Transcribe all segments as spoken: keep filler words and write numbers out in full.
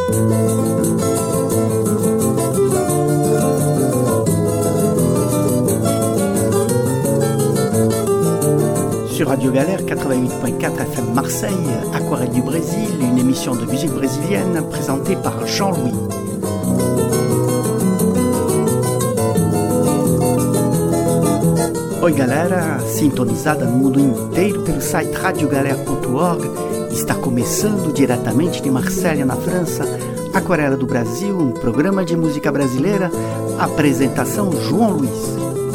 Sur Radio Galère quatre-vingt-huit point quatre F M Marseille, Aquarelle du Brésil, une émission de musique brésilienne présentée par Jean-Louis. Oi galera, sintonizada no mundo inteiro pelo site radio galera ponto org, está começando diretamente de Marselha, na França, Aquarela do Brasil, um programa de música brasileira, apresentação João Luiz.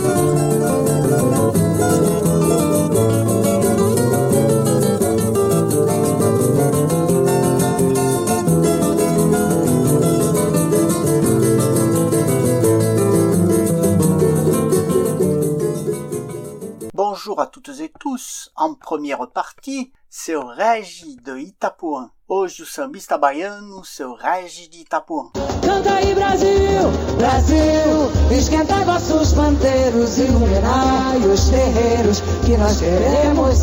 Bonjour à toutes et tous, en première partie, seu Regi de Itapuã. Hoje o sambista baiano, seu Regi de Itapuã. Canta aí Brasil, Brasil, esquentai vossos pandeiros, iluminai os terreiros, que nós queremos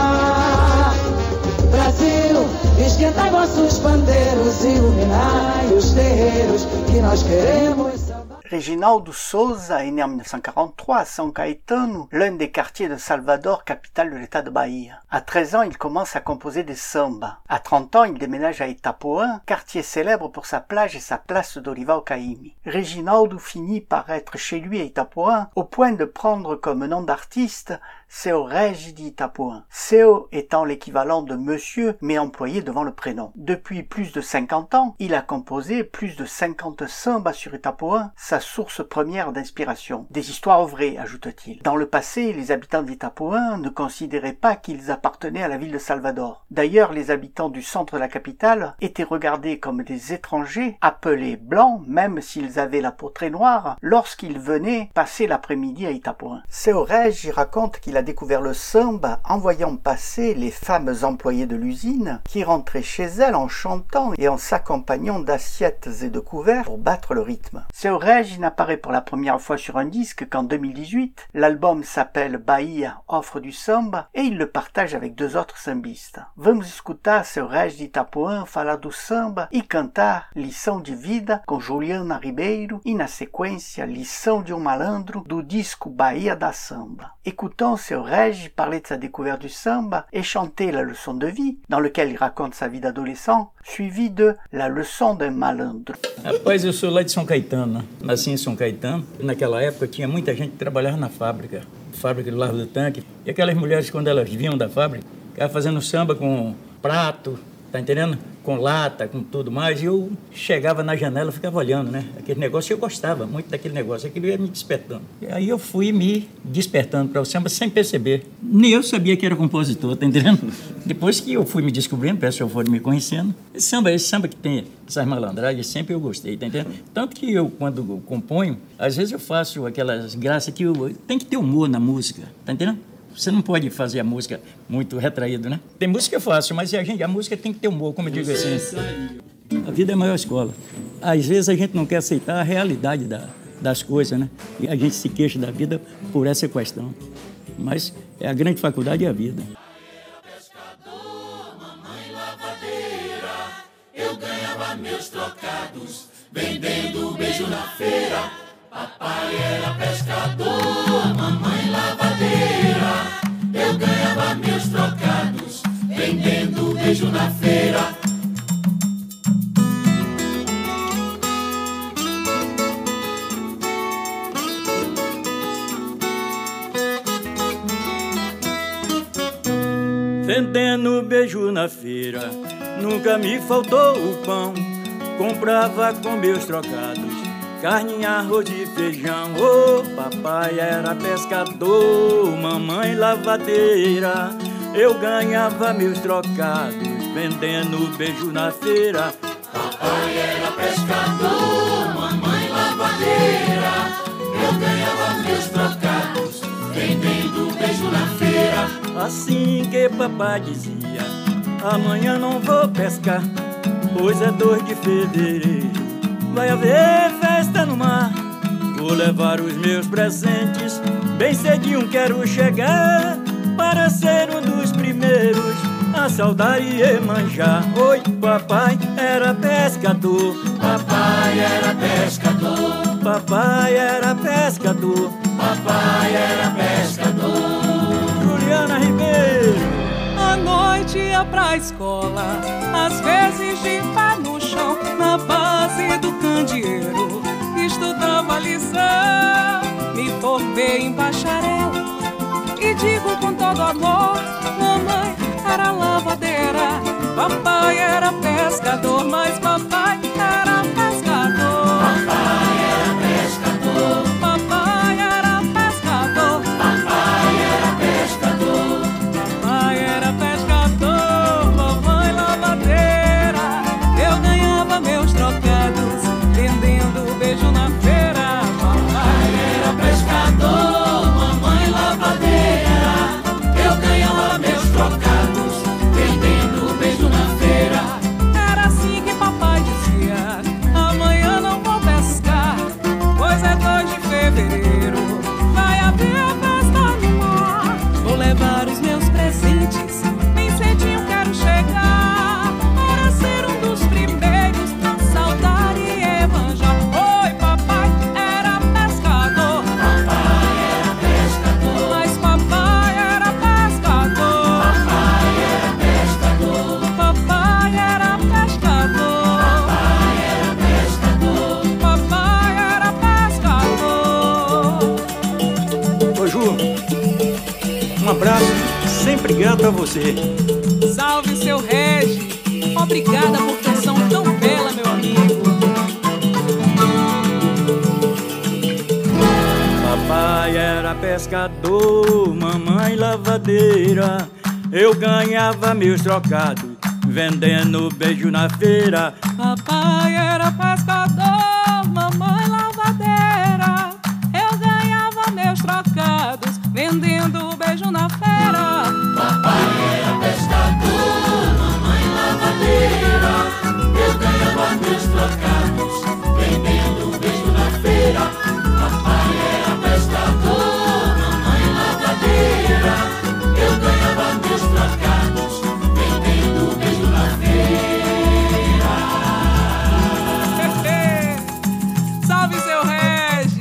sambar. Brasil, esquentai vossos pandeiros, iluminai os terreiros, que nós queremos sambar. Reginaldo Souza est né en dix-neuf cent quarante-trois à São Caetano, l'un des quartiers de Salvador, capitale de l'état de Bahia. À treize ans, il commence à composer des sambas. À trente ans, il déménage à Itapuã, quartier célèbre pour sa plage et sa place Dorival Caymmi. Reginaldo finit par être chez lui à Itapuã, au point de prendre comme nom d'artiste Seu Regi de Itapuã. Seu étant l'équivalent de monsieur, mais employé devant le prénom. Depuis plus de cinquante ans, il a composé plus de cinquante sambas sur Itapuã, sa source première d'inspiration. Des histoires vraies, ajoute-t-il. Dans le passé, les habitants d'Itapuã ne considéraient pas qu'ils appartenaient à la ville de Salvador. D'ailleurs, les habitants du centre de la capitale étaient regardés comme des étrangers, appelés blancs, même s'ils avaient la peau très noire, lorsqu'ils venaient passer l'après-midi à Itapuã. Seu Regi raconte qu'il a découvert le samba en voyant passer les femmes employées de l'usine qui rentraient chez elles en chantant et en s'accompagnant d'assiettes et de couverts pour battre le rythme. Seu Regi n'apparaît pour la première fois sur un disque qu'en deux mille dix-huit. L'album s'appelle Bahia, offre du samba, et il le partage avec deux autres sambistes. Vamos escutar Seu Regi de Itapuã falar do samba e cantar Lição de Vida com Juliana Ribeiro e, na sequência, Lição de um Malandro do disco Bahia da Samba. Écoutons Seu Regi parler de sa découverte du samba et chanter La Leçon de Vie, dans lequel il raconte sa vie d'adolescent, suivi de La Leçon d'un Malandro. Rapaz, eu sou lá de São Caetano, nasci em São Caetano. Naquela época tinha muita gente que trabalhava na fábrica, fábrica do Largo do Tanque. E aquelas mulheres, quando elas vinham da fábrica, ficavam fazendo samba com prato, tá entendendo? Com lata, com tudo mais. E eu chegava na janela e ficava olhando, né? Aquele negócio, eu gostava muito daquele negócio, aquilo ia me despertando. E aí eu fui me despertando para o samba sem perceber. Nem eu sabia que era compositor, tá entendendo? Depois que eu fui me descobrindo, peço que eu fui me conhecendo. Esse samba, esse samba que tem essas malandragens, sempre eu gostei, tá entendendo? Tanto que eu, quando componho, às vezes eu faço aquelas graças que eu... Tem que ter humor na música, tá entendendo? Você não pode fazer a música muito retraído, né? Tem música que é fácil, mas a, gente, a música tem que ter humor, como eu digo assim. A vida é a maior escola. Às vezes a gente não quer aceitar a realidade da, das coisas, né? E a gente se queixa da vida por essa questão. Mas é a grande faculdade é a vida. Pescador, mamãe lavadeira, eu ganhava meus trocados, vendendo beijo na feira. Papai era pescador, mamãe lavadeira, eu ganhava meus trocados, vendendo beijo na feira. Vendendo beijo na feira, nunca me faltou o pão. Comprava com meus trocados carne, arroz e feijão. Oh, papai era pescador, mamãe lavadeira, eu ganhava meus trocados, vendendo beijo na feira. Papai era pescador, mamãe lavadeira, eu ganhava meus trocados, vendendo beijo na feira. Assim que papai dizia, amanhã não vou pescar, pois é dois de fevereiro, vai haver festa no mar. Vou levar os meus presentes, bem cedinho quero chegar, para ser um dos primeiros na saudade e manjar. Oi, papai era pescador. Papai era pescador. Papai era pescador. Papai era pescador. Juliana Ribeiro. À noite ia pra escola, às vezes de pé no chão, na base do candeeiro, estudava lição. Me formei em bacharel e digo com todo amor: mamãe era lavadeira, papai era pescador, mas papai era pescador. Papai era pescador. Papai era pescador. Papai era pescador. Papai era pescador, mamãe lavadeira. Eu ganhava meus trocados vendendo beijo na feira. Papai era pescador, mamãe lavadeira. Eu ganhava meus trocados vendendo beijo na feira. Era assim que papai dizia: amanhã não vou pescar, pois é dois de fevereiro, vai haver a festa no mar. Vou levar os meus presentes, bem cedinho quero chegar, para ser um dos primeiros a saudar e evanjar. Oi, papai era pescador. Papai era pescador. Mas papai era pescador. Papai era pescador. Papai era pescador. Papai era pescador. Papai era pescador. Ô Ju, um abraço sempre grato a você. Salve, seu Regi. Obrigada por canção tão bela, meu amigo. Papai era pescador, mamãe lavadeira. Eu ganhava meus trocados vendendo beijo na feira. Papai era pescador, mamãe lavadeira. Eu ganhava meus trocados vendendo beijo na feira. Papai era pescador, mamãe lavadeira. Eu ganhava meus trocados vendendo beijo na feira. Papai era pescador, mamãe lavadeira. Eu ganhava meus trocados vendendo beijo na feira. Salve, seu Regi.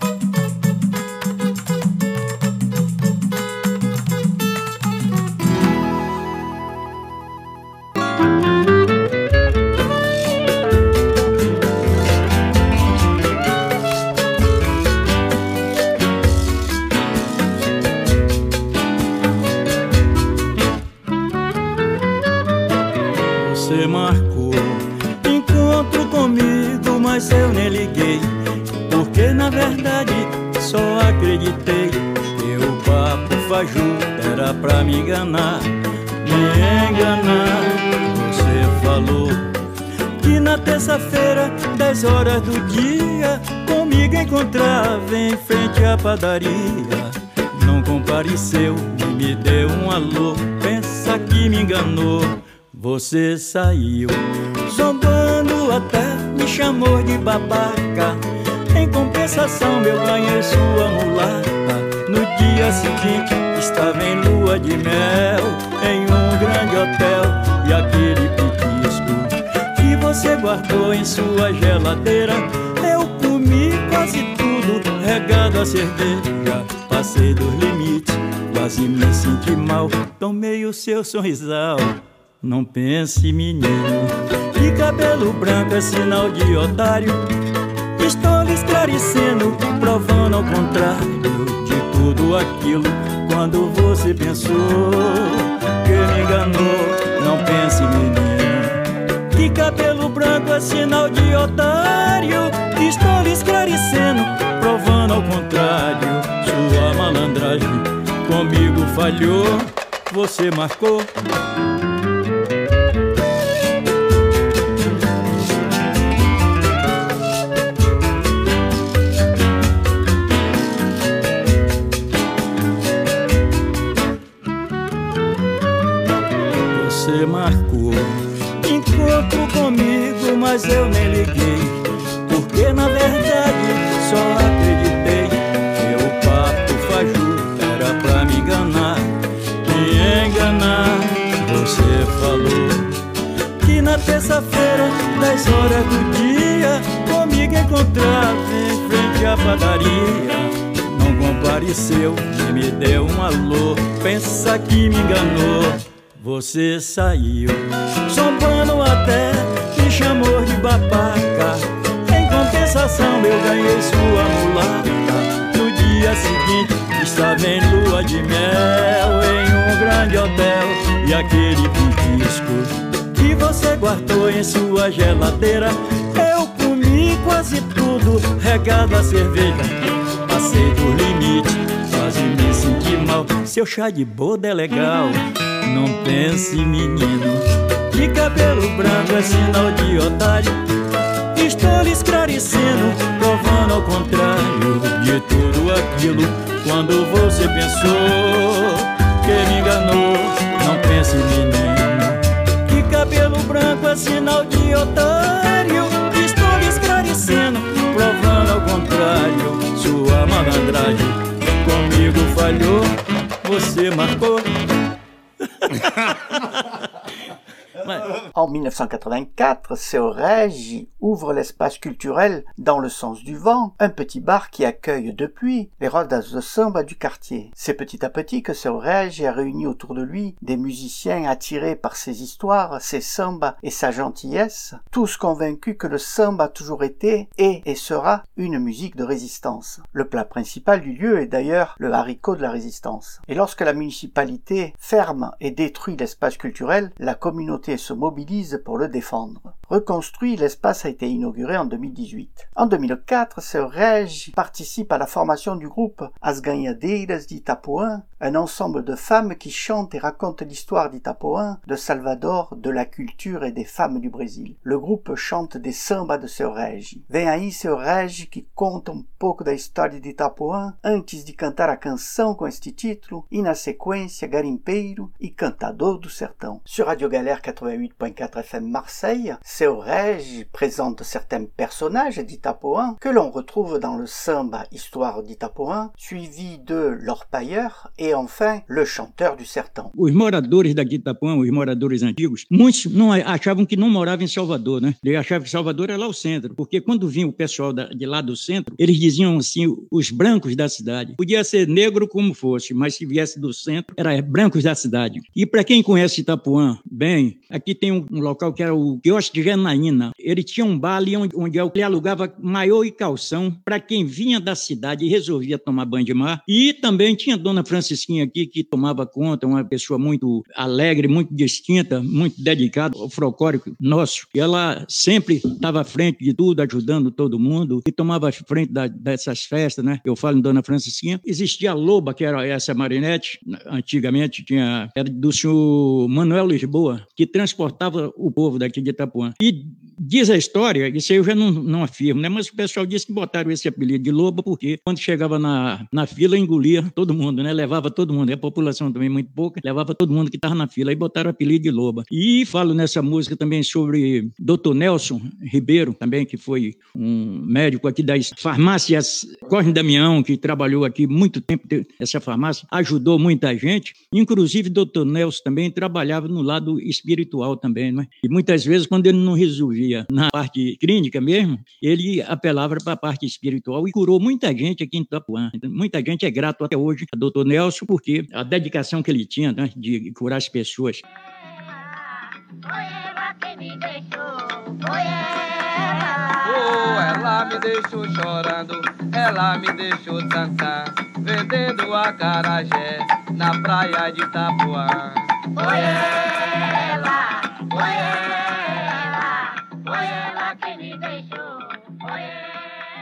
Você marcou encontro comigo, mas eu nem liguei, porque na verdade só acreditei que o papo fajuto era pra me enganar, me enganar. Você falou que na terça-feira, dez horas do dia, comigo encontrava em frente à padaria. Não compareceu, nem me deu um alô, pensa que me enganou. Você saiu zombando, até me chamou de babaca. Em compensação eu ganhei sua mulata. No dia seguinte estava em lua de mel, em um grande hotel. E aquele petisco que você guardou em sua geladeira, eu comi quase tudo, regado a cerveja. Passei dos limites, quase me senti mal, tomei o seu sorrisal. Não pense, menino, que cabelo branco é sinal de otário. Estou lhe esclarecendo, provando ao contrário de tudo aquilo. Quando você pensou que me enganou, não pense, menino, que cabelo branco é sinal de otário. Estou lhe esclarecendo, provando ao contrário. Sua malandragem comigo falhou, você marcou. Você marcou encontro comigo, mas eu nem liguei, porque na verdade só acreditei que o papo fajuto era pra me enganar, me enganar. Você terça-feira, dez horas do dia, comigo encontrava em frente à padaria. Não compareceu, nem me deu um alô, pensa que me enganou. Você saiu, zombando até, me chamou de babaca. Em compensação eu ganhei sua mulata. No dia seguinte estava em lua de mel, em um grande hotel. E aquele petisco que você guardou em sua geladeira, eu comi quase tudo, regado a cerveja. Passei do limite, quase me senti mal. Seu chá de boda é legal, não pense, menino, que cabelo branco é sinal de otário. Estou lhe esclarecendo, provando ao contrário de tudo aquilo. Quando você pensou que me enganou, não pense, menino, que cabelo branco é sinal de otário. Estou lhe esclarecendo, provando ao contrário. Sua malandragem comigo falhou, você marcou. En mille neuf cent quatre-vingt-quatre, Seu Regi ouvre l'espace culturel Dans le sens du vent, un petit bar qui accueille depuis les rodas de samba du quartier. C'est petit à petit que Seu Regi a réuni autour de lui des musiciens attirés par ses histoires, ses sambas et sa gentillesse, tous convaincus que le samba a toujours été, est et sera une musique de résistance. Le plat principal du lieu est d'ailleurs le haricot de la résistance. Et lorsque la municipalité ferme et détruit l'espace culturel, la communauté se mobilise pour le défendre. Reconstruit, l'espace a été inauguré en deux mille dix-huit. En deux mille quatre, Seu Regi participe à la formation du groupe As Ganhadeiras d'Itapuã, un ensemble de femmes qui chantent et racontent l'histoire d'Itapuã, de Salvador, de la culture et des femmes du Brésil. Le groupe chante des sambas de Seu Regi. Vem aí Seu Regi, que conta um pouco da história de Itapuã, antes de cantar a canção com este título, e na sequência Garimpeiro e Cantador do Sertão. Sur Radio Galère quatre-vingt-huit point quatre F M Marseille, Seu Regi présente certains personnages d'Itapuã que l'on retrouve dans le samba Histoire d'Itapuã, suivi de l'orpailleur et enfin le chanteur du sertão. Os moradores daqui de Itapuã, os moradores antigos, muitos não achavam que não moravam em Salvador, né? Eles achavam que Salvador era lá o centro, porque quando vinha o pessoal da, de lá do centro, eles diziam assim, os brancos da cidade. Podia ser negro como fosse, mas se viesse do centro, era brancos da cidade. E para quem conhece Itapuã bem, aqui tem um, um local que era o Quiosque de Janaína. Ele tinha um bar ali onde, onde ele alugava maiô e calção para quem vinha da cidade e resolvia tomar banho de mar. E também tinha a Dona Francisquinha aqui que tomava conta, uma pessoa muito alegre, muito distinta, muito dedicada ao folclórico nosso. E ela sempre estava à frente de tudo, ajudando todo mundo e tomava à frente da, dessas festas, né? Eu falo em Dona Francisquinha. Existia a Loba, que era essa marinete, antigamente tinha, era do senhor Manuel Lisboa, que transportava o povo daqui de Itapuã. E diz a história, isso aí eu já não, não afirmo, né? Mas o pessoal disse que botaram esse apelido de Loba porque quando chegava na, na fila engolia todo mundo, né? Levava todo mundo, e a população também muito pouca, levava todo mundo que estava na fila e botaram o apelido de Loba. E falo nessa música também sobre doutor Nelson Ribeiro, também que foi um médico aqui das farmácias Corre Damião, que trabalhou aqui muito tempo, essa farmácia, ajudou muita gente, inclusive doutor Nelson também trabalhava no lado espiritual também, né? E muitas vezes quando ele não resolvia na parte clínica mesmo, ele apelava para a parte espiritual e curou muita gente aqui em Itapuã. Muita gente é grato até hoje a doutor Nelson, porque a dedicação que ele tinha, né, de curar as pessoas. Foi ela que me deixou, foi ela. Oh, ela me deixou chorando, ela me deixou dançar, vendendo acarajé na praia de Itapuã. Foi ela, foi ela, foi ela que me deixou, foi ela.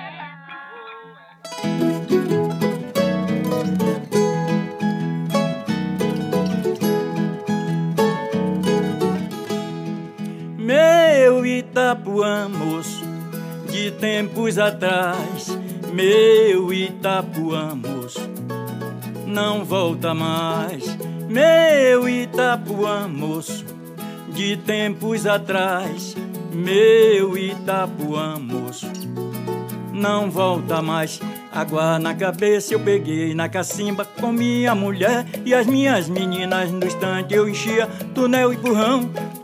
Meu Itapuã, moço, de tempos atrás, meu Itapuã, moço, não volta mais. Meu Itapuã, moço, de tempos atrás, meu Itapuã, moço, não volta mais. Água na cabeça eu peguei na cacimba com minha mulher e as minhas meninas no estande eu enchia túnel e burrão.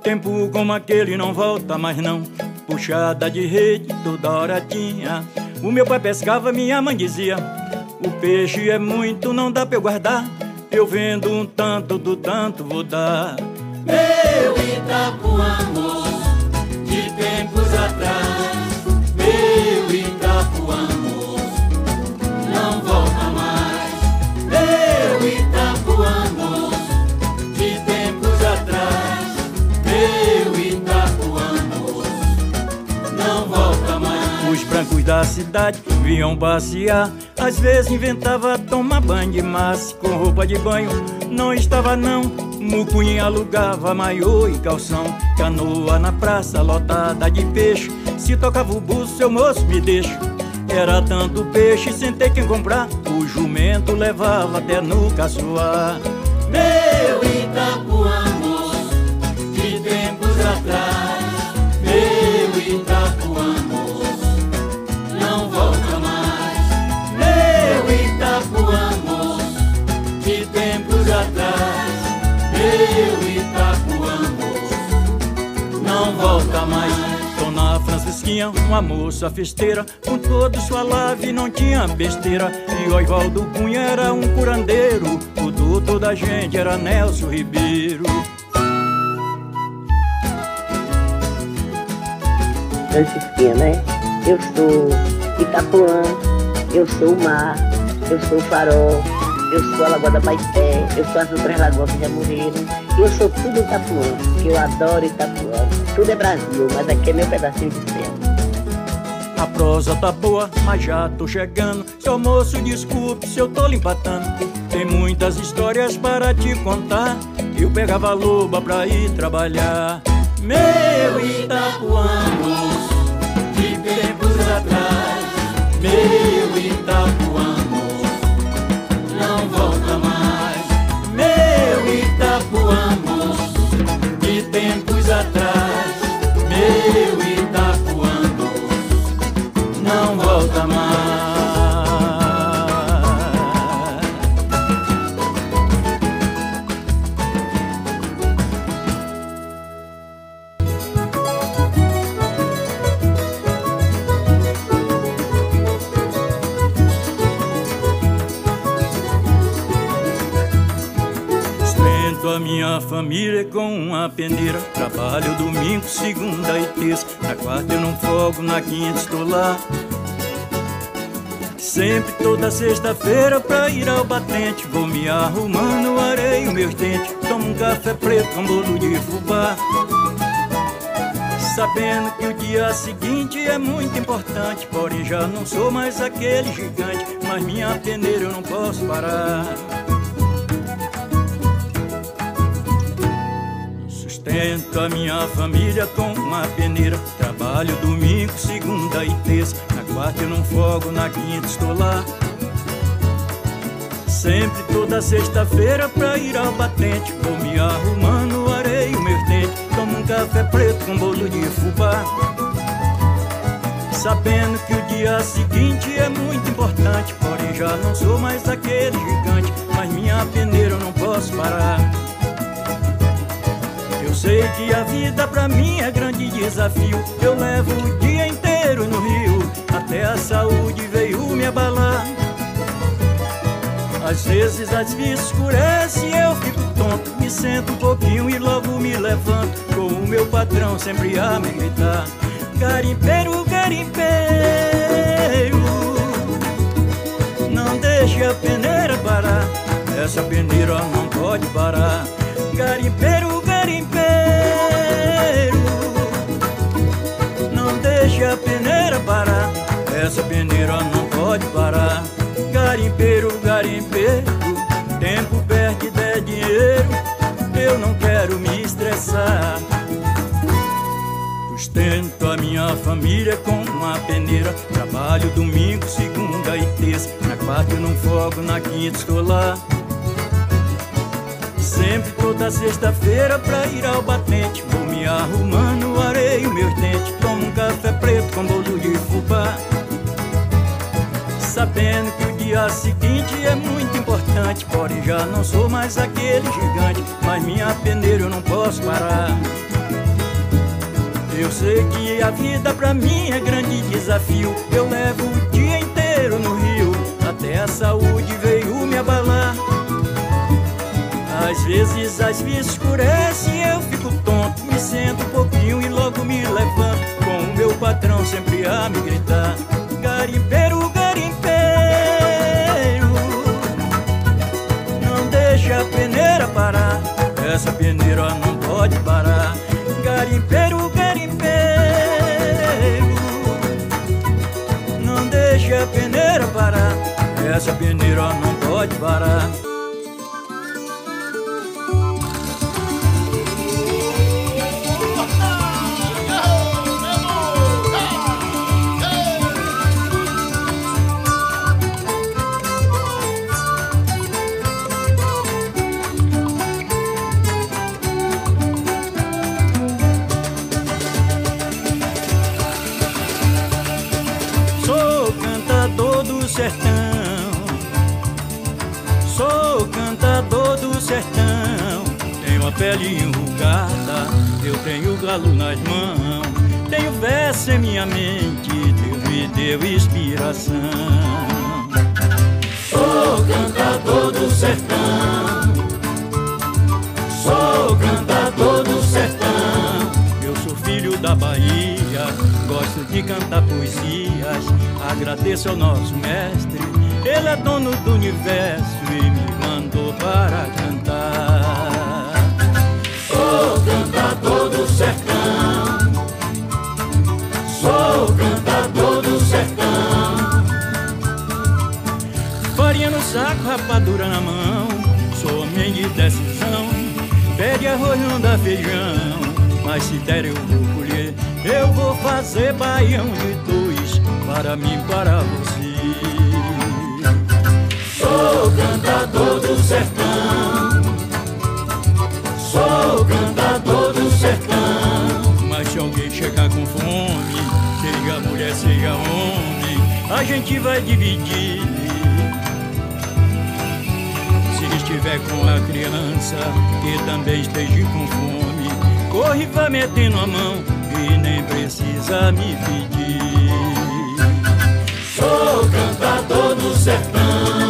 Tempo como aquele não volta mais não. Puxada de rede toda hora tinha. O meu pai pescava, minha mãe dizia: o peixe é muito, não dá pra eu guardar. Eu vendo um tanto, do tanto vou dar. Meu Itapuã, moço, de tempos atrás. Meu Itapuã, moço, não volta mais. Meu Itapuã, moço, de tempos atrás. Meu Itapuã, moço, não volta mais. Os brancos da cidade vinham passear. Às vezes inventava tomar banho de massa. Com roupa de banho não estava não. Mucunha alugava maiô e calção. Canoa na praça lotada de peixe. Se tocava o buço, seu moço me deixa. Era tanto peixe sem ter quem comprar. O jumento levava até no caçoar. Meu Itapuã, moço, de tempos atrás. Meu Itapuã, moço, não volta mais. Meu Itapuã, moço, de tempos atrás. Meu Itapuã, moço, não volta mais. Dona Francisquinha, uma moça festeira, com todo sua lave não tinha besteira. E o Osvaldo Cunha era um curandeiro. O doutor da gente era Nelson Ribeiro. Francisquinha, né? Eu sou Itapuã, eu sou o mar, eu sou o farol, eu sou a Lagoa da Baité, eu sou as outras lagoas que já morreram. Eu sou tudo Itapuã, que eu adoro Itapuã. Tudo é Brasil, mas aqui é meu pedacinho de céu. A prosa tá boa, mas já tô chegando. Seu moço, desculpe se eu tô lhe empatando. Tem muitas histórias para te contar. Eu pegava a loba pra ir trabalhar. Meu Itapuã, moço, de tempos atrás. Meu Itapuã, moço, não volta mais. Meu Itapuã, moço, de tempos atrás. Meu Itapuã, moço, não volta mais. A minha família com uma peneira. Trabalho domingo, segunda e terça. Na quarta eu não folgo, na quinta estou lá. Sempre toda sexta-feira pra ir ao batente. Vou me arrumando, areio meus dentes. Tomo um café preto com bolo de fubá. Sabendo que o dia seguinte é muito importante. Porém já não sou mais aquele gigante. Mas minha peneira eu não posso parar. Sustento a minha família com uma peneira. Trabalho domingo, segunda e terça. Na quarta eu não folgo, na quinta estou lá. Sempre toda sexta-feira pra ir ao batente. Vou me arrumando, areio meus dentes. Tomo um café preto com bolo de fubá. Sabendo que o dia seguinte é muito importante. Porém já não sou mais aquele gigante. Mas minha peneira eu não posso parar. Eu sei que a vida pra mim é grande desafio. Eu levo o dia inteiro no rio. Até a saúde veio me abalar. Às vezes as vistas escurecem e eu fico tonto. Me sento um pouquinho e logo me levanto. Com o meu patrão sempre a me gritar: garimpeiro, garimpeiro, não deixe a peneira parar. Essa peneira não pode parar. Garimpeiro, garimpeiro, não deixe a peneira parar. Essa peneira não pode parar. Garimpeiro, garimpeiro, tempo perde de dinheiro. Eu não quero me estressar. Sustento a minha família com uma peneira. Trabalho domingo, segunda e terça. Na quarta eu não folgo, na quinta estou lá. Sempre toda sexta-feira pra ir ao batente. Vou me arrumando, areio meus dentes. Tomo um café preto com bolo de fubá. Sabendo que o dia seguinte é muito importante. Porém já não sou mais aquele gigante. Mas minha peneira eu não posso parar. Eu sei que a vida pra mim é grande desafio. Eu levo o dia inteiro no rio, até a saúde veio me abalar. Às vezes as vistas escurecem, eu fico tonto, me sento um pouquinho e logo me levanto, com o meu patrão sempre a me gritar: garimpeiro, garimpeiro, não deixa a peneira parar, essa peneira não pode parar. Garimpeiro, garimpeiro, não deixa a peneira parar, essa peneira não pode parar. Sou cantador do sertão, tenho a pele enrugada, eu tenho galo nas mãos, tenho verso em minha mente, Deus me deu inspiração. Sou cantador do sertão, sou cantador do sertão, eu sou filho da Bahia, gosto de cantar poesias, agradeço ao nosso mestre, ele é dono do universo e me mandou para cantar. Sou cantador do sertão, sou cantador do sertão. Farinha no saco, rapadura na mão, sou homem de decisão. Pede arroz, não dá feijão, mas se der eu vou colher. Eu vou fazer baião de dois, para mim, para você. Sou cantador do sertão, sou cantador do sertão. Mas se alguém chegar com fome, seja mulher, seja homem, a gente vai dividir. Se estiver com a criança que também esteja com fome, corre e vai metendo a mão e nem precisa me pedir. Sou cantador do sertão.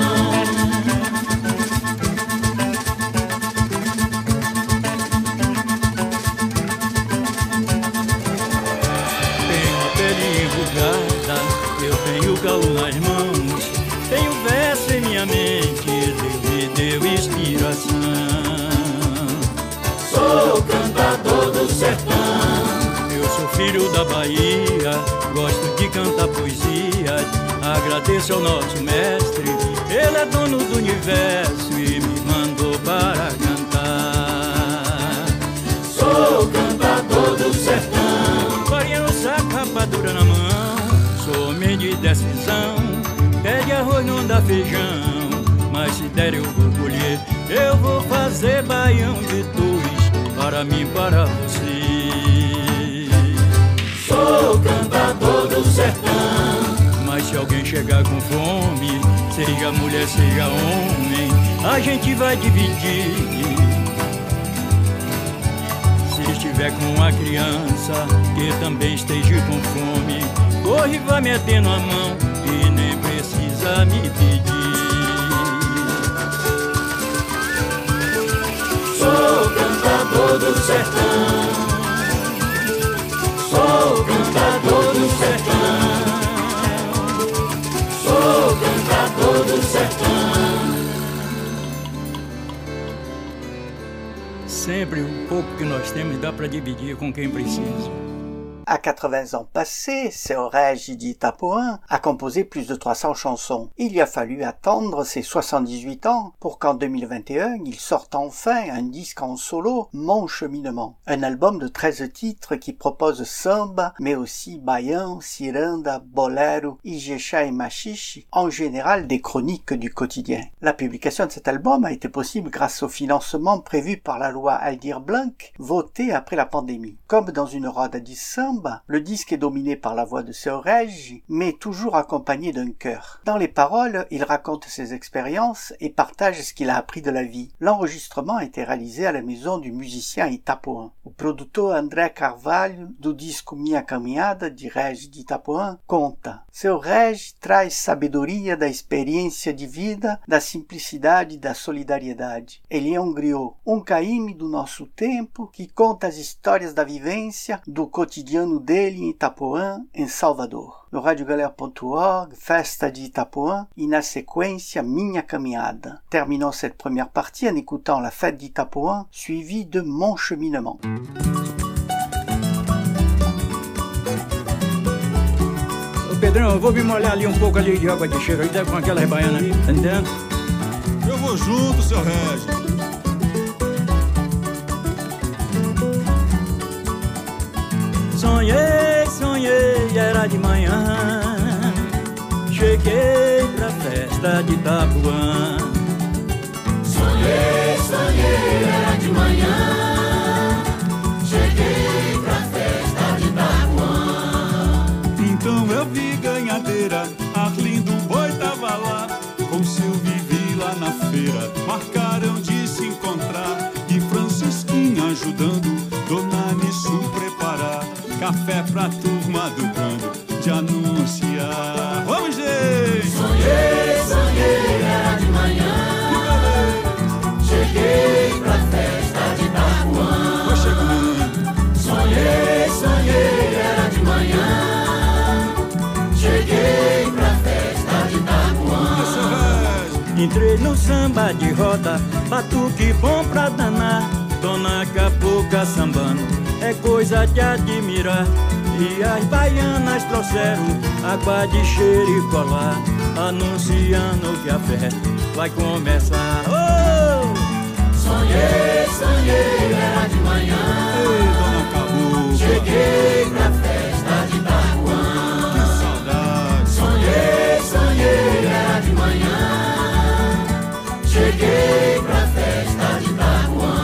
Eu tenho galo nas mãos, tenho verso em minha mente, Deus me deu inspiração. Sou cantador do sertão, eu sou filho da Bahia, gosto de cantar poesias, agradeço ao nosso mestre, ele é dono do universo e me mandou para cantar. Sou cantador do sertão, farinha no saco, rapadura na mão, sou homem de decisão, pede arroz, não dá feijão, mas se der eu vou colher. Eu vou fazer baião de dois, para mim, para você. Sou cantador do sertão, mas se alguém chegar com fome, seja mulher, seja homem, a gente vai dividir. Se estiver com a criança que também esteja com fome, corre e vai metendo a mão e nem precisa me pedir. Sou cantador do sertão, sou cantador do sertão, sou cantador do sertão. Sempre o pouco que nós temos dá para dividir com quem precisa. À quatre-vingts ans passés, Séorej Didi Itapuã a composé plus de trois cents chansons. Il lui a fallu attendre ses soixante-dix-huit ans pour qu'en deux mille vingt et un, il sorte enfin un disque en solo, Mon Cheminement. Un album de treize titres qui propose samba, mais aussi baião, ciranda, bolero, ijexá et machixe, en général des chroniques du quotidien. La publication de cet album a été possible grâce au financement prévu par la loi Aldir Blanc, votée après la pandémie. Comme dans une roda de samba, samba, le disque est dominé par la voix de Seu Regi, mais toujours accompagné d'un chœur. Dans les paroles, il raconte ses expériences et partage ce qu'il a appris de la vie. L'enregistrement a été réalisé à la maison du musicien Itapuã. O produtor André Carvalho, do disco Minha Caminhada, de Regi de Itapuã, conta: Seu Regi traz sabedoria da experiência de vida, da simplicidade e da solidariedade. Ele é um griot, um caíme do nosso tempo, que conta as histórias da vivência, do cotidiano dele em Itapuã, em Salvador. No rádio galera ponto org, Festa de Itapuã, e na sequência Minha Caminhada. Terminons cette première partie en écoutant la fête d'Itapuã, suivie de Mon cheminement. Ô Pedrão, eu vou me molhar ali um pouco ali de água de cheiro, deve com aquela rebaiana ali, tá entendendo? Eu vou junto, seu Regi. Sonhei, sonhei, era de manhã, cheguei pra festa de Itapuã. Sonhei, sonhei, era de manhã, cheguei pra festa de Itapuã. Então eu vi ganhadeira, Arlindo Boi tava lá, com seu Vivi lá na feira, marcaram de se encontrar, e Francisquinha ajudando Dona Nissu preparar café pra turma do bando de anunciar. Vamos, gente! Sonhei, sonhei, era de manhã, cheguei pra festa de Itapuã. Vou chegando. Sonhei, sonhei, era de manhã, cheguei pra festa de Itapuã. Entrei no samba de roda, batuque bom pra danar, Dona Capuca sambando, é coisa de admirar. E as baianas trouxeram água de cheiro e colar, anunciando que a festa vai começar. Oh! Sonhei, sonhei, era de manhã, Ei, Dona Capuca, cheguei pra festa de Itapuã. que saudade. Sonhei, sonhei, era de manhã, cheguei pra festa de Itapuã.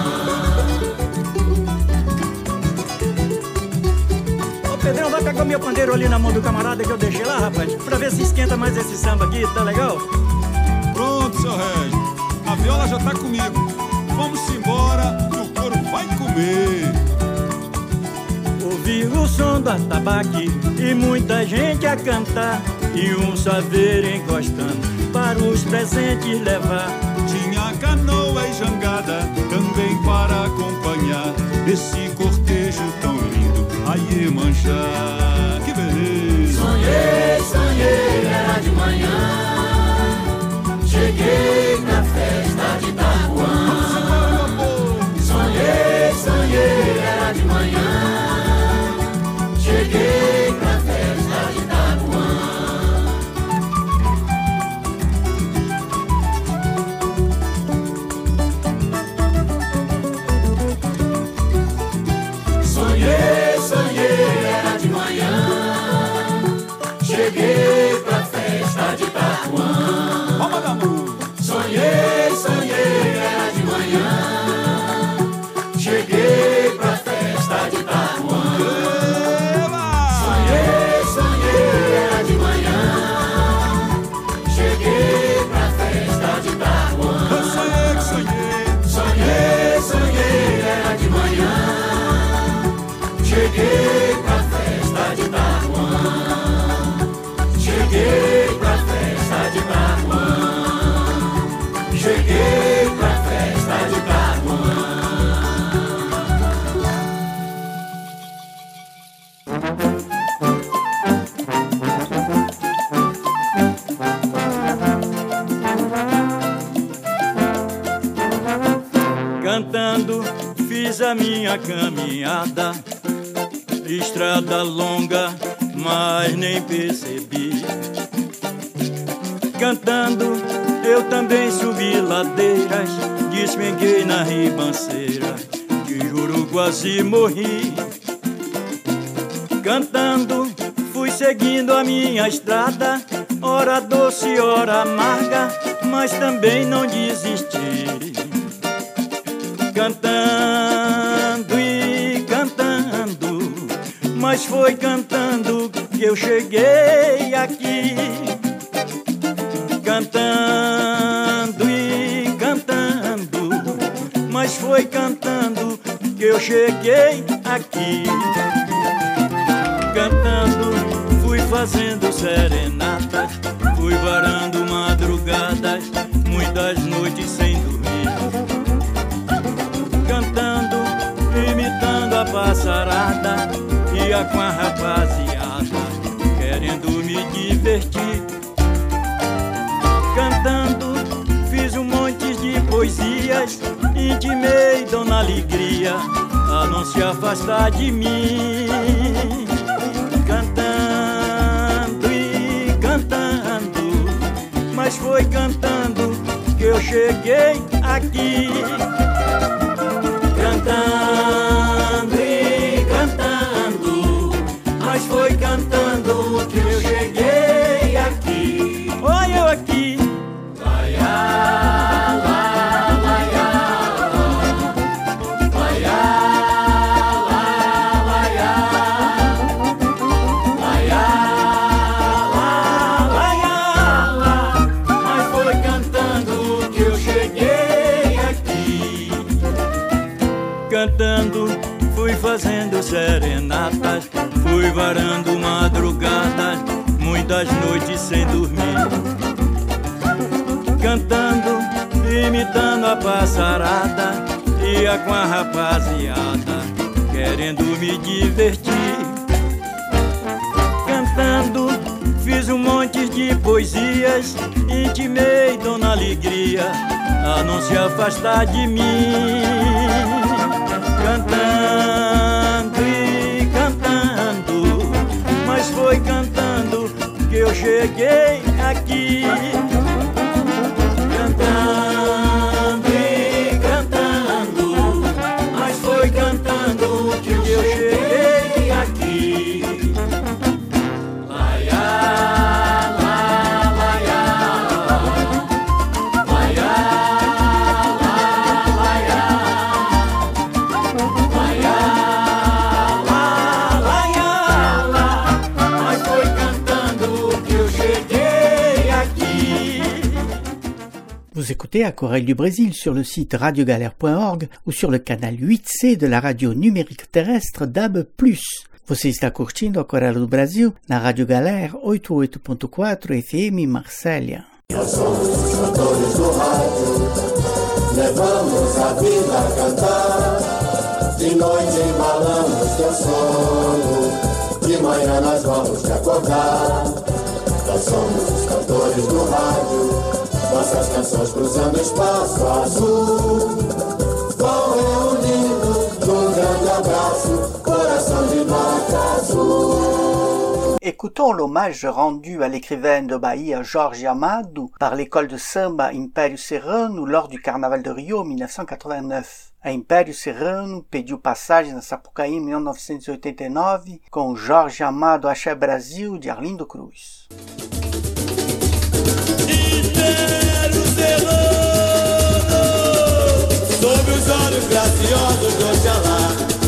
Pedrão, vai pegar o meu pandeiro ali na mão do camarada que eu deixei lá, rapaz, pra ver se esquenta mais esse samba aqui, tá legal? Pronto, seu Regi, a viola já tá comigo. Vamos embora, que o couro vai comer. Ouvi o som do atabaque e muita gente a cantar, e um saveiro encostando para os presentes levar. Tinha canoa e jangada também para acompanhar esse cortejo tão lindo a Iemanjá. Que beleza! Sonhei, sonhei, era de manhã, cheguei pra festa de Itapuã. Sonhei, sonhei, era de manhã, cheguei pra festa de Itapuã. Sonhei, sonhei, era de manhã, cheguei pra festa de Itapuã. Vamos dar mão. Sonhei, sonhei, era de manhã, cheguei pra festa de Itapuã. Sonhei, sonhei, era de manhã, cheguei pra festa de Itapuã. Eu sonhei que sonhei. Sonhei, sonhei, era de manhã, cheguei pra festa de Itapuã. Cheguei pra festa de Itapuã. Cheguei pra festa de Itapuã. Cantando fiz a minha caminhada, estrada longa, mas nem percebi. Cantando eu também subi ladeiras, despenguei na ribanceira, de juro quase morri. Cantando fui seguindo a minha estrada, ora doce, ora amarga, mas também não desisti. Cantando e cantando, mas foi cantando que eu cheguei aqui. Cantando e cantando, mas foi cantando que eu cheguei aqui. Cantando, fui fazendo serenatas, fui varando madrugadas, muitas noites sem dormir. Cantando, imitando a passarada, ia com a rapaziada, querendo me divertir. Cantando, fiz um monte de poesias, intimei Dona Alegria a não se afastar de mim. Cantando e cantando, mas foi cantando que eu cheguei aqui. Cantando e cantando, mas foi cantando que eu cheguei aqui. Olha eu aqui. Cantando, fui fazendo serenatas, fui varando madrugadas, muitas noites sem dormir. Cantando, imitando a passarada, ia com a rapaziada, querendo me divertir. Cantando, fiz um monte de poesias, intimei Dona Alegria a não se afastar de mim. Cantando e cantando, mas foi cantando que eu cheguei aqui. Cantando e cantando, mas foi cantando que eu cheguei aqui. Vous écoutez Aquarelle du Brésil sur le site radio galère point org ou sur le canal huit C de la radio numérique terrestre D A B plus. Você está curtindo Aquarelle do Brasil na Rádio Galera oitenta e oito ponto quatro F M Marsella. Nós somos os cantores do rádio, levamos a vida a cantar. De noite embalamos teu sono, de manhã nós vamos te acordar. Nós somos os cantores do rádio, nossas canções cruzando espaço azul, vão reunindo num grande abraço, coração de nota azul. Écoutons l'hommage rendu à l'écrivain de Bahia Jorge Amado par l'école de samba Império Serrano lors du Carnaval de Rio mille neuf cent quatre-vingt-neuf. A Império Serrano pediu passagem na Sapucaí em mil novecentos e oitenta e nove com Jorge Amado Axé Brasil de Arlindo Cruz. Império Serrano, sob os olhos graciosos de Oxalá,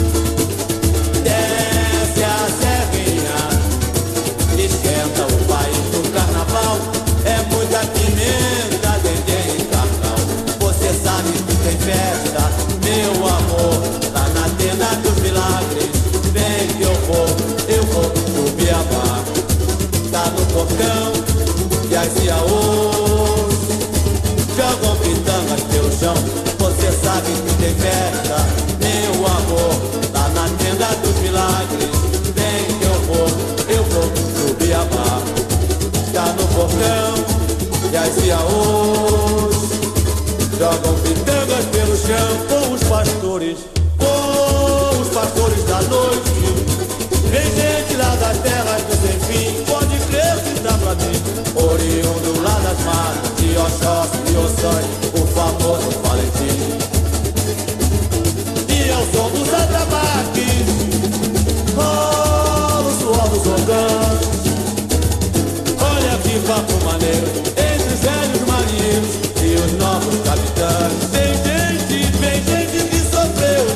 desce a serrinha, esquenta o país do carnaval, é muita pimenta, dendê e carnal. Você sabe que tem festa, meu amor, lá na tenda dos milagres. Vem que eu vou, eu vou subir a barra, tá no portão e as iaôs jogam pitangas pelo chão. Você sabe que tem festa, meu amor, lá na tenda dos milagres. Vem que eu vou, eu vou subir a barra, tá no portão e as iaôs jogam pitangas pelo chão. Com os pastores, com os pastores da noite, vem gente lá das terras do sem fim, pode crer que dá pra mim. Oriundo lá das matas de Oxóssi e Ossói, o famoso Valentim. E ao som dos atabaques, rola o suor dos órgãos. Olha que papo maneiro, entre os velhos marinheiros e os novos capitães. Tem gente, tem gente que sofreu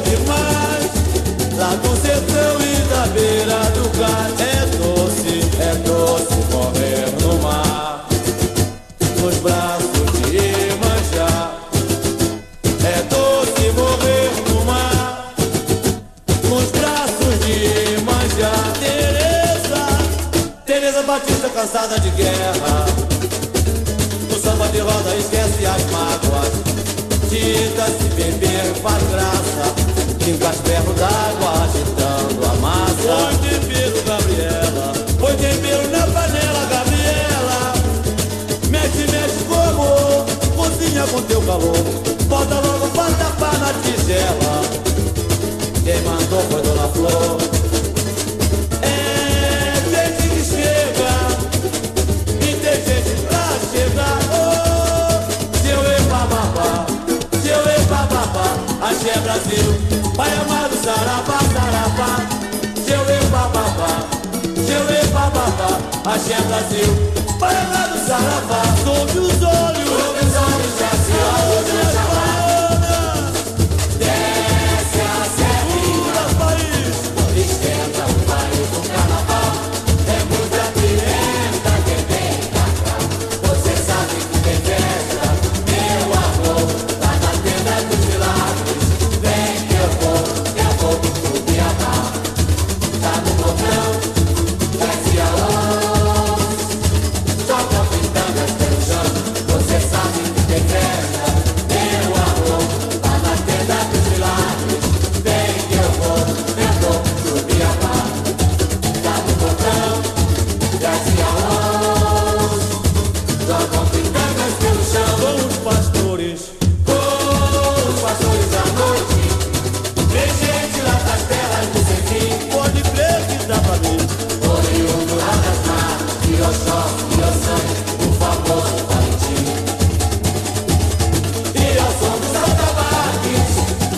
notícia cansada de guerra. O samba de roda esquece as mágoas. Tita se beber faz graça. Pinga as ferros d'água agitando a massa. Põe tempero, Gabriela. Põe tempero na panela, Gabriela. Mexe, mexe com amor. Cozinha com teu calor. Bota logo vatapá na tigela. Quem mandou foi Dona Flor. É gente que chega e tem gente pra chegar. Oh, seu e-bababá, seu e-bababá. Axé Brasil, Pai amado, saravá, saravá. Seu e-bababá, seu e-bababá. Axé Brasil, Pai amado, saravá. Sob os olhos, sob os olhos já se ouve a chamada. Desce a serrinha, país. Esquenta o país do carnaval. É muita pimenta que tem cacau. Você sabe que tem festa, meu amor. Tá na tenda dos milagres. Vem que eu vou, eu vou pro Cuiabá. Tá no botão, desce a luz. Joga pintangas pelo chão. Você sabe que tem festa, meu amor. Tá na tenda dos milagres. Vem que eu vou, eu vou pro Cuiabá. Tá no botão, desce a luz. Jogam pintangas pelo chão. Com os pastores, com os pastores à noite. Vem gente lá das terras do sem fim. Pode crer que dá pra mim. Oriundo lá das matas, de Oxóssi e Ossangue, o famoso Valentim. E ao som dos atabaques,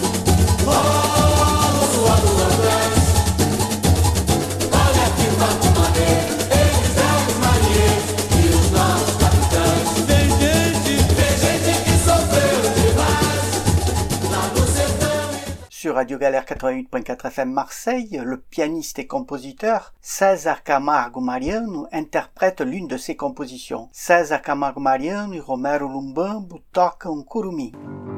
rola o suor do Andrés. Olha que papo maneiro, eles são os marinheiros e os nossos capitães. Tem gente, tem gente que sofreu demais lá no sertão. Sur Radio Galère quatre-vingt-huit point quatre F M Marseille, le pianiste et compositeur César Camargo Mariano interprète l'une de ses compositions. César Camargo Mariano e Romero Lumbambo tocam curumim.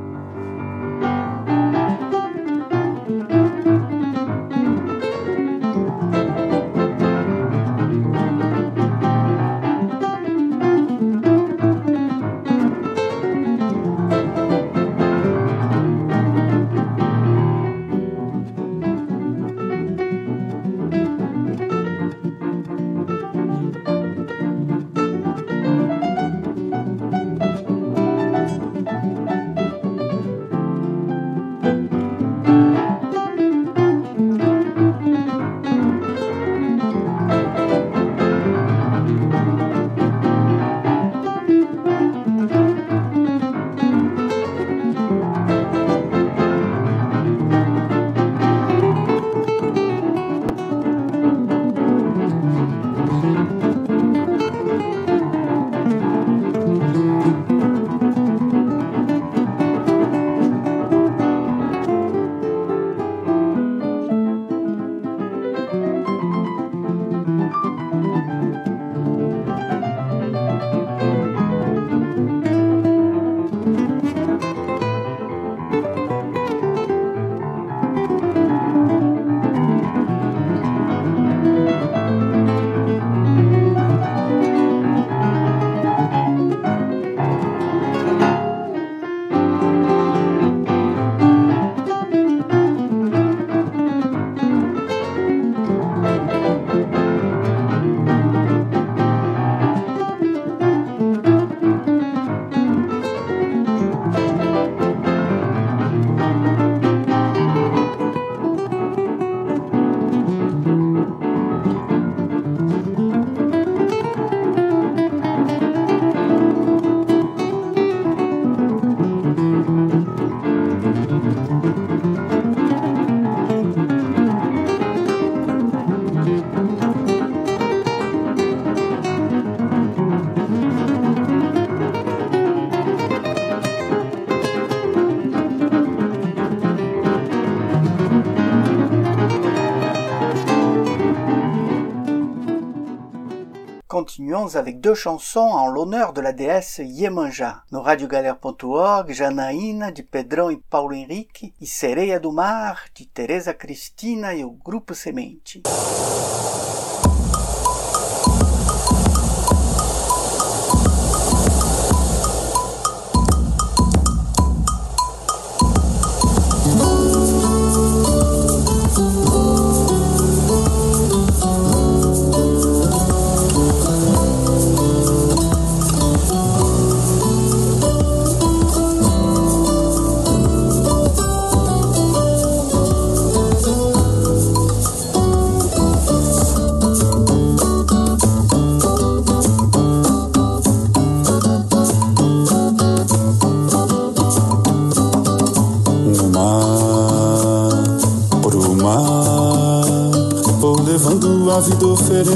Continuons avec deux chansons en l'honneur de la déesse Iemanjá. No radio galère ponto org, Janaína, de Pedrão e Paulo Henrique, e Sereia do Mar, de Tereza Cristina e o Grupo Semente.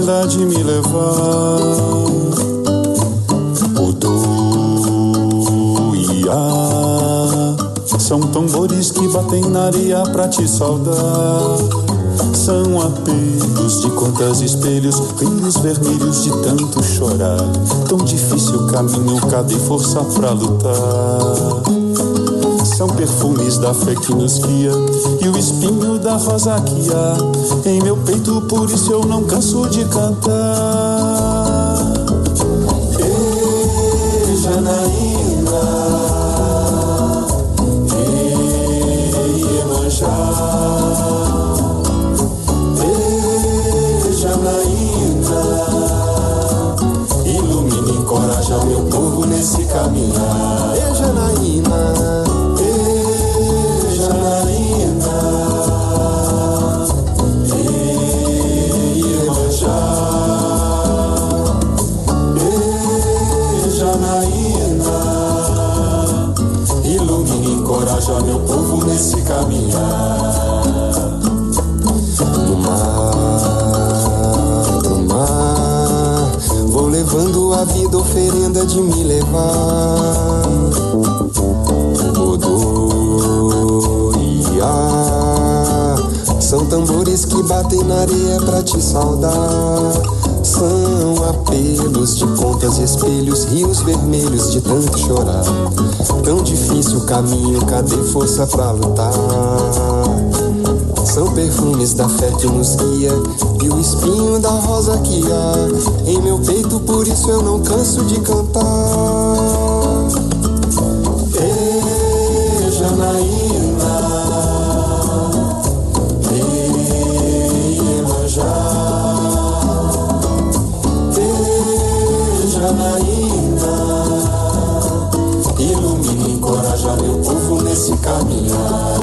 oferenda de me levar. O do iá são tambores que batem na areia pra te saudar. São apelos de contas, espelhos, rios vermelhos de tanto chorar. Tão difícil o caminho, cadê força pra lutar? São perfumes da fé que nos guia e o espinho da rosa que há em meu peito, por isso eu não canso de cantar. Ei, Janaína, ei, Iemanjá, ei, Janaína, ilumina e encoraja o meu povo nesse caminhar. Ei, Janaína, encoraja meu povo nesse caminhar. No mar, no mar, vou levando a vida, oferenda de me levar. Odoiá, são tambores que batem na areia pra te saudar. São apelos de contas e espelhos, rios vermelhos de tanto chorar. Tão difícil o caminho, cadê força pra lutar? São perfumes da fé que nos guia e o espinho da rosa que há em meu peito, por isso eu não canso de cantar. Ei, Janaína, ei, Iemanjá, Janaína, ilumina e encoraja meu povo nesse caminhar.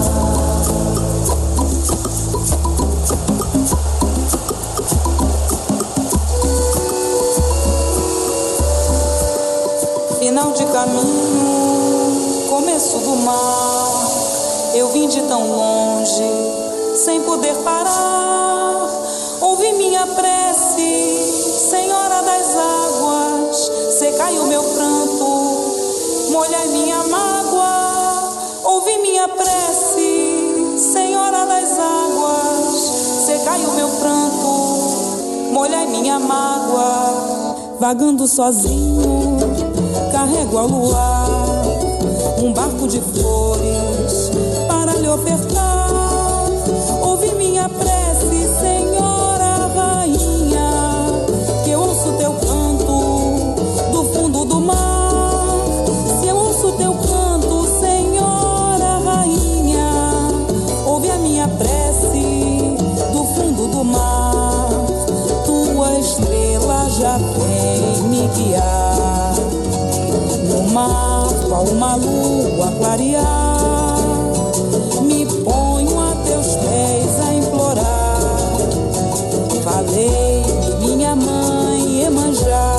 Final de caminho, começo do mar. Eu vim de tão longe, sem poder parar. Ouvi minha prece, Senhora das águas, secai o meu pranto, molhai minha mágoa. Ouvi minha prece, Senhora das águas, secai o meu pranto, molhai minha mágoa. Vagando sozinho, carrego ao luar um barco de flores para lhe ofertar. Ouvi minha prece, Senhora Rainha, que eu ouço teu canto do fundo do mar. Se eu ouço teu canto, Senhora Rainha, ouve a minha prece do fundo do mar. Tua estrela já vem me guiar no mar, qual uma lua clarear. Me ponho a teus pés a implorar. Falei-me, minha mãe Iemanjá.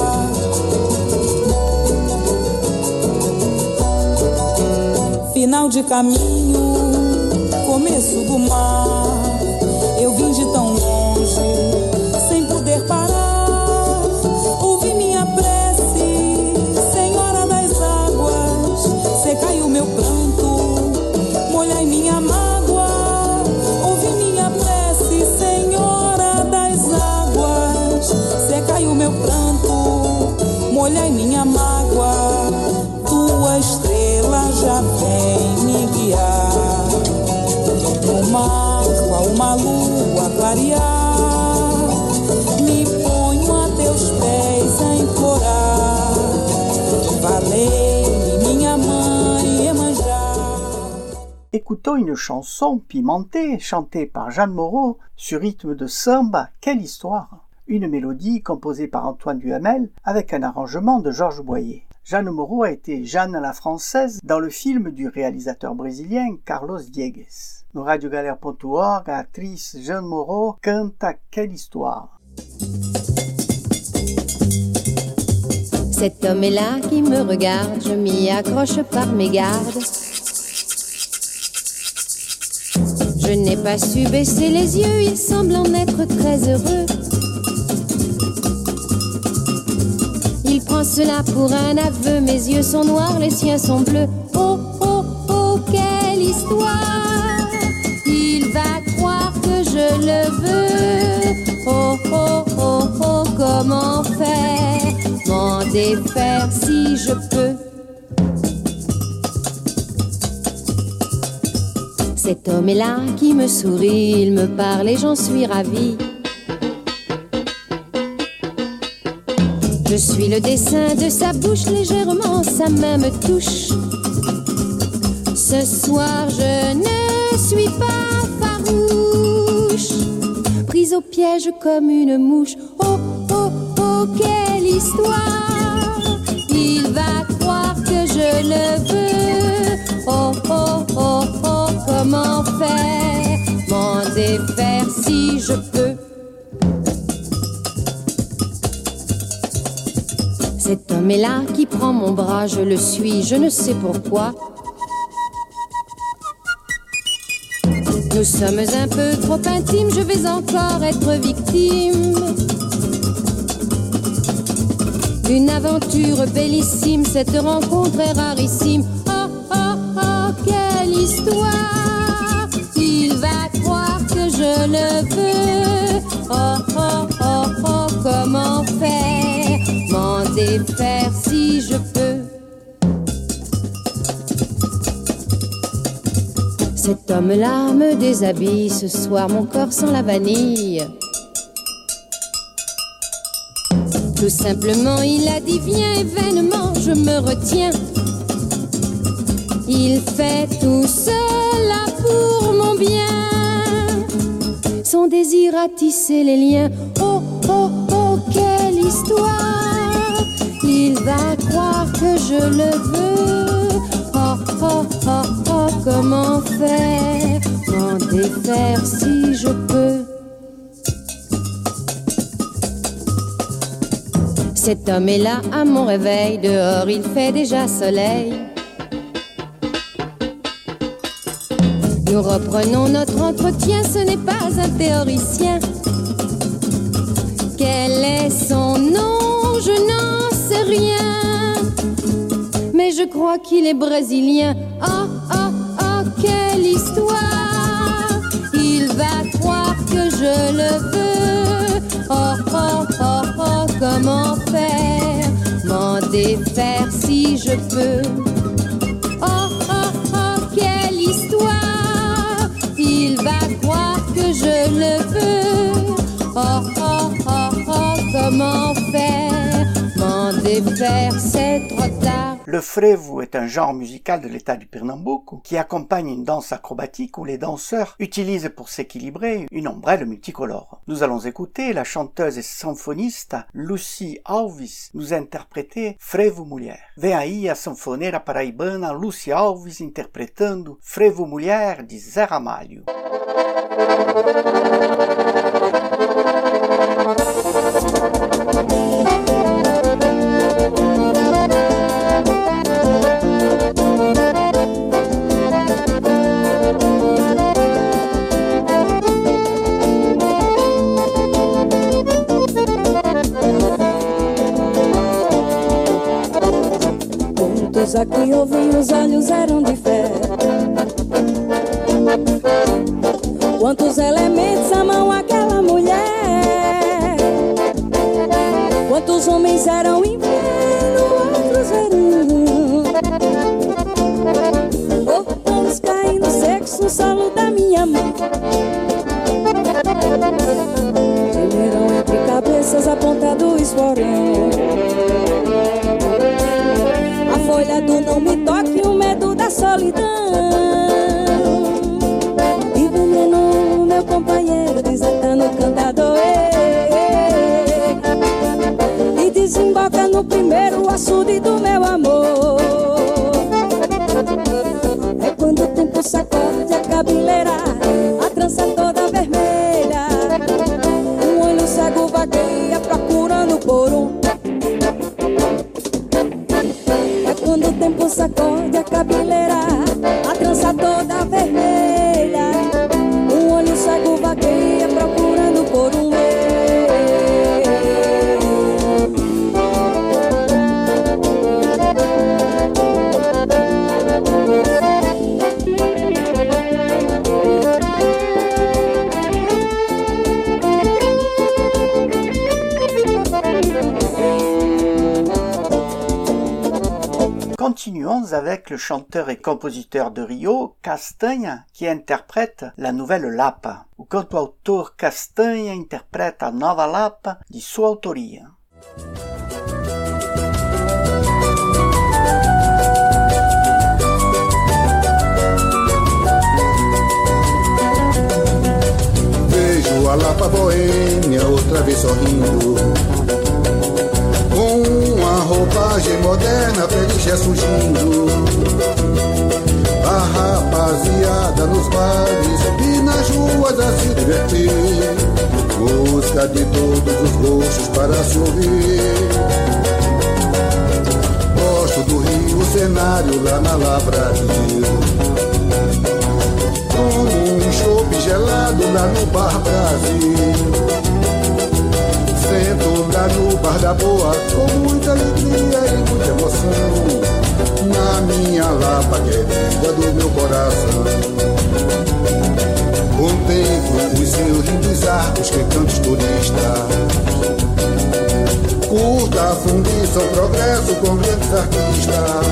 Final de caminho, começo do mar. Eu vim de tão longe, sem poder parar. Ouvi minha prece, Senhora das águas, secai o meu pranto, molhai minha mágoa. Ouvi minha prece, Senhora das águas, secai o meu pranto, molhai minha mágoa. Tua estrela já vem me guiar no mar, qual uma lua clarear. Me ponho a teus pés a implorar. Valei-me, minha mãe Iemanjá. Écoutons une chanson pimentée chantée par Jeanne Moreau sur rythme de samba. Quelle histoire! Une mélodie composée par Antoine Duhamel avec un arrangement de Georges Boyer. Jeanne Moreau a été Jeanne à la française dans le film du réalisateur brésilien Carlos Diegues. No radio galère ponto org, a atriz Jeanne Moreau canta Quelle histoire. Cet homme est là qui me regarde, je m'y accroche par mes gardes. Je n'ai pas su baisser les yeux, il semble en être très heureux. prend cela pour un aveu. Mes yeux sont noirs, les siens sont bleus. Oh, oh, oh, quelle histoire! Il va croire que je le veux. Oh, oh, oh, oh, comment faire? M'en défaire si je peux. Cet homme est là qui me sourit, il me parle et j'en suis ravie. Je suis le dessin de sa bouche, légèrement sa main me touche. Ce soir je ne suis pas farouche, prise au piège comme une mouche. Oh, oh, oh, quelle histoire! Il va croire que je le veux. Oh, oh, oh, oh, comment faire? M'en défaire si je peux. Cet homme est là qui prend mon bras, je le suis, je ne sais pourquoi. Nous sommes un peu trop intimes, je vais encore être victime d'une aventure bellissime. Cette rencontre est rarissime. Oh, oh, oh, quelle histoire! Il va croire que je le veux. Oh, oh, oh, oh, comment faire? M'en défaire si je peux. Cet homme-là me déshabille, ce soir mon corps sent la vanille. Tout simplement il a dit viens et vainement je me retiens. Il fait tout cela pour mon bien. Son désir a tissé les liens. Oh, oh, oh, quelle histoire! Il va croire que je le veux. Oh, oh, oh, oh, comment faire? M'en défaire si je peux. Cet homme est là à mon réveil. Dehors il fait déjà soleil. Nous reprenons notre entretien. Ce n'est pas un théoricien. Quel est son nom? Je n'en sais rien. Mais je crois qu'il est brésilien. Oh, oh, oh, quelle histoire! Il va croire que je le veux. Oh, oh, oh, oh, comment faire? M'en défaire si je peux. Oh, oh, oh, quelle histoire! Il va croire que je le veux. Oh, oh, oh, oh, comment faire? M'en défaire, c'est trop tard. Le frevo est un genre musical de l'état du Pernambuco qui accompagne une danse acrobatique où les danseurs utilisent pour s'équilibrer une ombrelle multicolore. Nous allons écouter la chanteuse et symphoniste Lucy Alves nous interpréter Frevo Mulher. Vem aí a sanfoneira paraibana Lucy Alves interpretando Frevo Mulher de Zé Ramalho. Quantos aqui ouvem, os olhos eram de ferro. Quantos elementos amam aquela mulher. Quantos homens eram inverno, outros verão. Hortões caindo secos no solo da minha mão. Gemeram entre cabeças a ponta do esporão. A folha do não me toque, o medo da solidão. E veneno, meu companheiro, desatando o cantador. E desemboca no primeiro açude do meu amor. É quando o tempo sacode a cabeleira, a trança toda vermelha. Um olho cego vagueia procurando por um. Quando o tempo sacode a cabeleira, a trança toda vermelha. Um olho cego vagueia procurando por um continuons avec le chanteur et compositeur de Rio, Castanha, qui interprète la nouvelle Lapa. O cantautor Castanha interpreta a nova Lapa de sua autoria. Vejo a Lapa boêmia outra vez sorrindo, com uma roupagem moderna, feliz ressurgindo. A rapaziada nos bares e nas ruas a se divertir, música de todos os gostos para se ouvir. Gosto do Rio, o cenário lá na Lá Brasil. Tomo um chopp gelado lá no Bar Brasil. Sento lá no Bar da Boa com muita alegria e muita emoção, na minha Lapa querida do meu coração. Contemplo os seus lindos arcos que cantam os turistas. Curta a fundição, progresso com grandes artistas.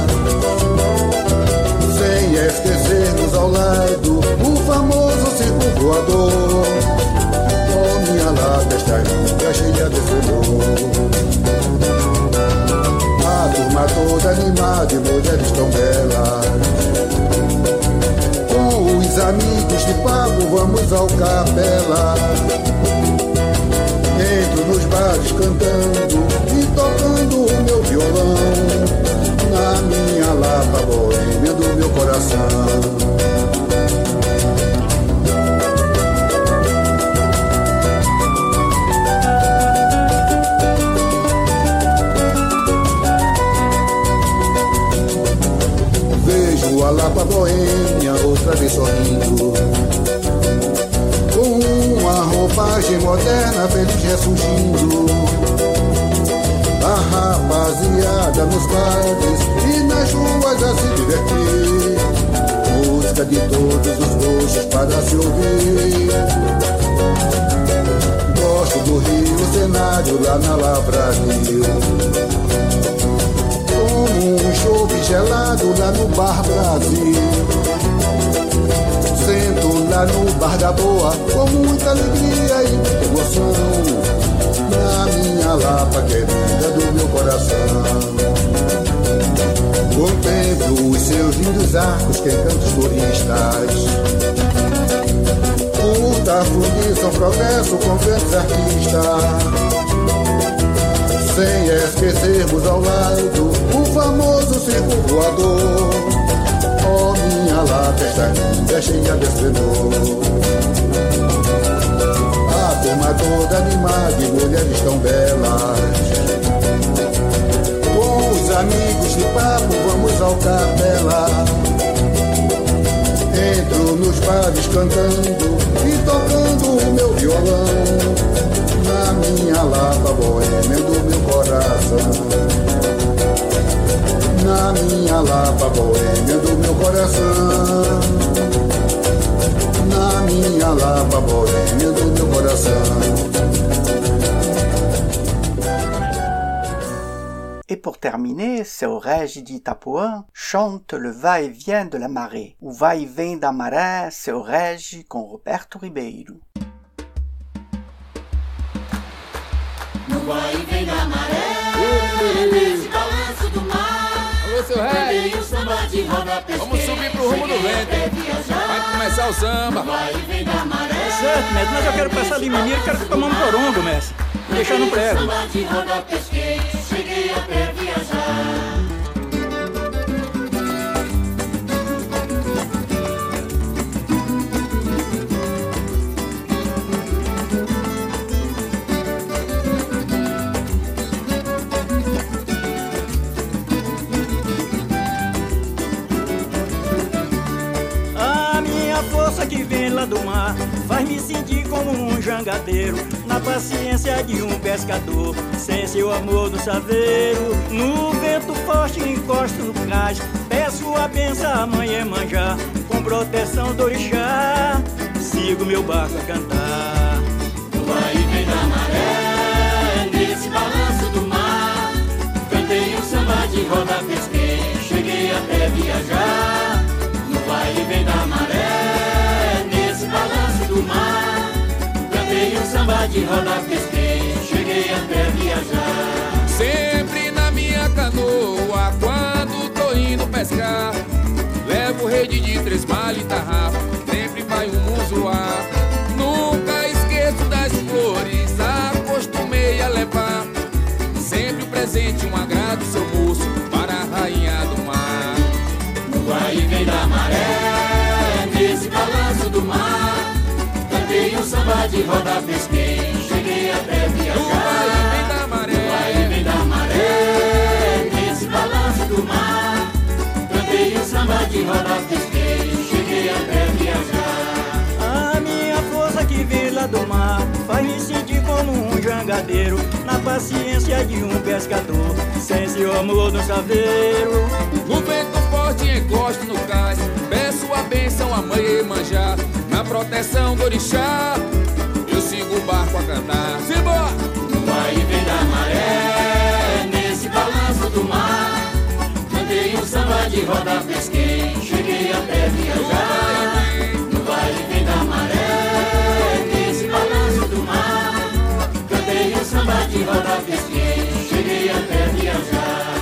Sem esquecermos ao lado o famoso circo voador. Oh, minha Lapa está linda, cheia de flor. A turma toda animada e mulheres tão belas. Com os amigos de papo vamos ao Capela. Entro nos bares cantando e tocando o meu violão, na minha Lapa boêmia do meu coração. A Lapa boêmia outra vez sorrindo, com uma roupagem moderna, feliz ressurgindo. A rapaziada nos bares e nas ruas a se divertir, música de todos os gostos para se ouvir. Gosto do Rio, o cenário lá na Lá Brasil. Um chopp gelado lá no Bar Brasil. Sento lá no Bar da Boa com muita alegria e muita emoção, na minha Lapa querida do meu coração. Contemplo os seus lindos arcos que encantam os turistas. Curta a fundição, progresso com grandes artistas. Sem esquecermos ao lado o famoso circo voador. Oh, minha Lapa está linda, cheia de esplendor. A turma toda animada e mulheres tão belas. Com os amigos de papo vamos ao Capela. Entro nos bares cantando e tocando o meu violão, na minha Lapa boêmia do meu coração. Na minha Lapa boêmia do meu coração. Na minha Lapa boêmia do meu coração. Et pour terminer, Seu Régis d'Itapuã chante le va-et-vient de la marée. O vai-e-vem da maré, Seu Régis com Roberto Ribeiro. No vai-e-vem da maré, nesse balanço do mar. Alô, Seu Régis, vamos subir pro rumo do vento. Vai começar o samba. Vai-e-vem da maré. É certo, mestre, mas eu quero passar de menino e quero tomar um corongo, mestre. Vou deixar no prego. Samba de roda pesquei, cheguei a pé viajar. Que vem lá do mar faz me sentir como um jangadeiro, na paciência de um pescador, sem seu amor no saveiro. No vento forte encosto no cais, peço a benção a mãe Iemanjá, com proteção do orixá, sigo meu barco a cantar. Vai e vem da maré, nesse balanço do mar, cantei um samba de roda, pesquei, cheguei de roda pesquei, cheguei até viajar. Sempre na minha canoa, quando tô indo pescar, levo rede de três malhas e tarrafa, sempre vai um muzoar. Nunca esqueço das flores, acostumei a levar, sempre o presente, um agrado, seu moço, para a rainha do mar. No vai e vem da maré, nesse balanço do mar, cantei um samba de roda pesquei, cheguei até viajar. No vai e vem da maré, no vai e vem da maré, nesse balanço do mar, cantei um samba de roda pesquei, cheguei até viajar. A minha força que vem lá do mar faz me sentir como um jangadeiro, na paciência de um pescador, sem seu amor no saveiro. No vento forte encosto no cais, peço a bênção a mãe Iemanjá, na proteção do orixá, eu sigo o barco a cantar. Simbora! No vai e vem da maré, nesse balanço do mar, cantei um samba de roda pesquei, cheguei até viajar. No vai e vem da maré, nesse balanço do mar, cantei um samba de roda pesquei, cheguei até viajar.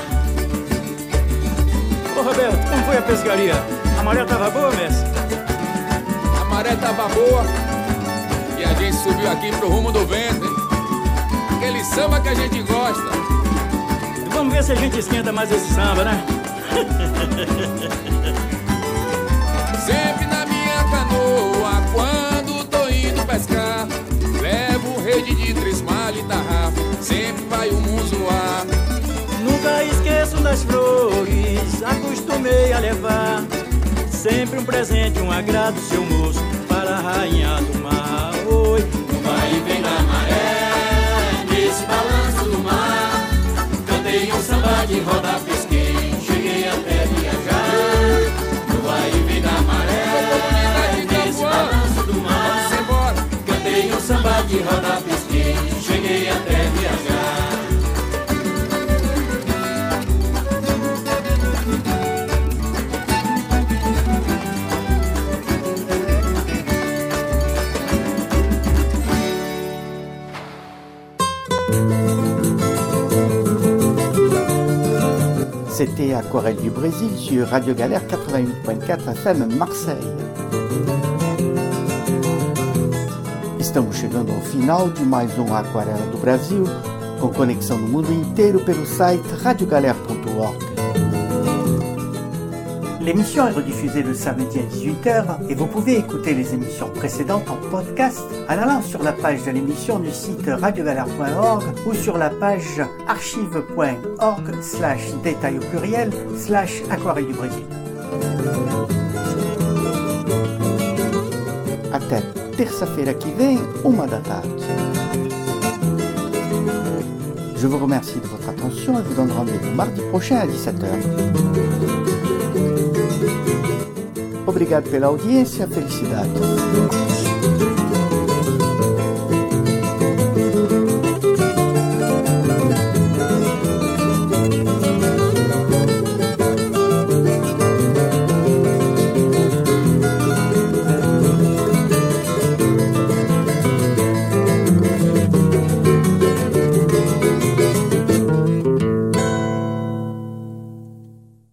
Ô Roberto, como foi a pescaria? A maré tava boa, mestre? A maré tava boa e a gente subiu aqui pro rumo do vento, hein? Aquele samba que a gente gosta. Vamos ver se a gente esquenta mais esse samba, né? Sempre na minha canoa, quando tô indo pescar, levo rede de três malhas e tarrafa, sempre vai o muzoar. Nunca esqueço das flores, acostumei a levar, sempre um presente, um agrado, seu moço, para a rainha do mar. Oi. No vai e vem da maré, nesse balanço do mar, cantei um samba de roda pesquei, cheguei até viajar. No vai e vem da maré, nesse balanço do mar, cantei um samba de roda pesquei, cheguei até viajar. C'était Aquarelle du Brésil sur Radio Galère quatre-vingt-huit point quatre F M Marseille. Estamos chegando ao final de mais um Aquarela do Brasil, com conexão no mundo inteiro pelo site radio galère ponto org. L'émission est rediffusée le samedi à dix-huit heures et vous pouvez écouter les émissions précédentes en podcast en allant sur la page de l'émission du site radio galère point org ou sur la page archive point org slash détail au pluriel slash Aquarelle du Brésil. Até terça-feira que vem, uma da tarde. Je vous remercie de votre attention et vous donne rendez-vous mardi prochain à dix-sept heures. Obrigado pela audiência, felicidades.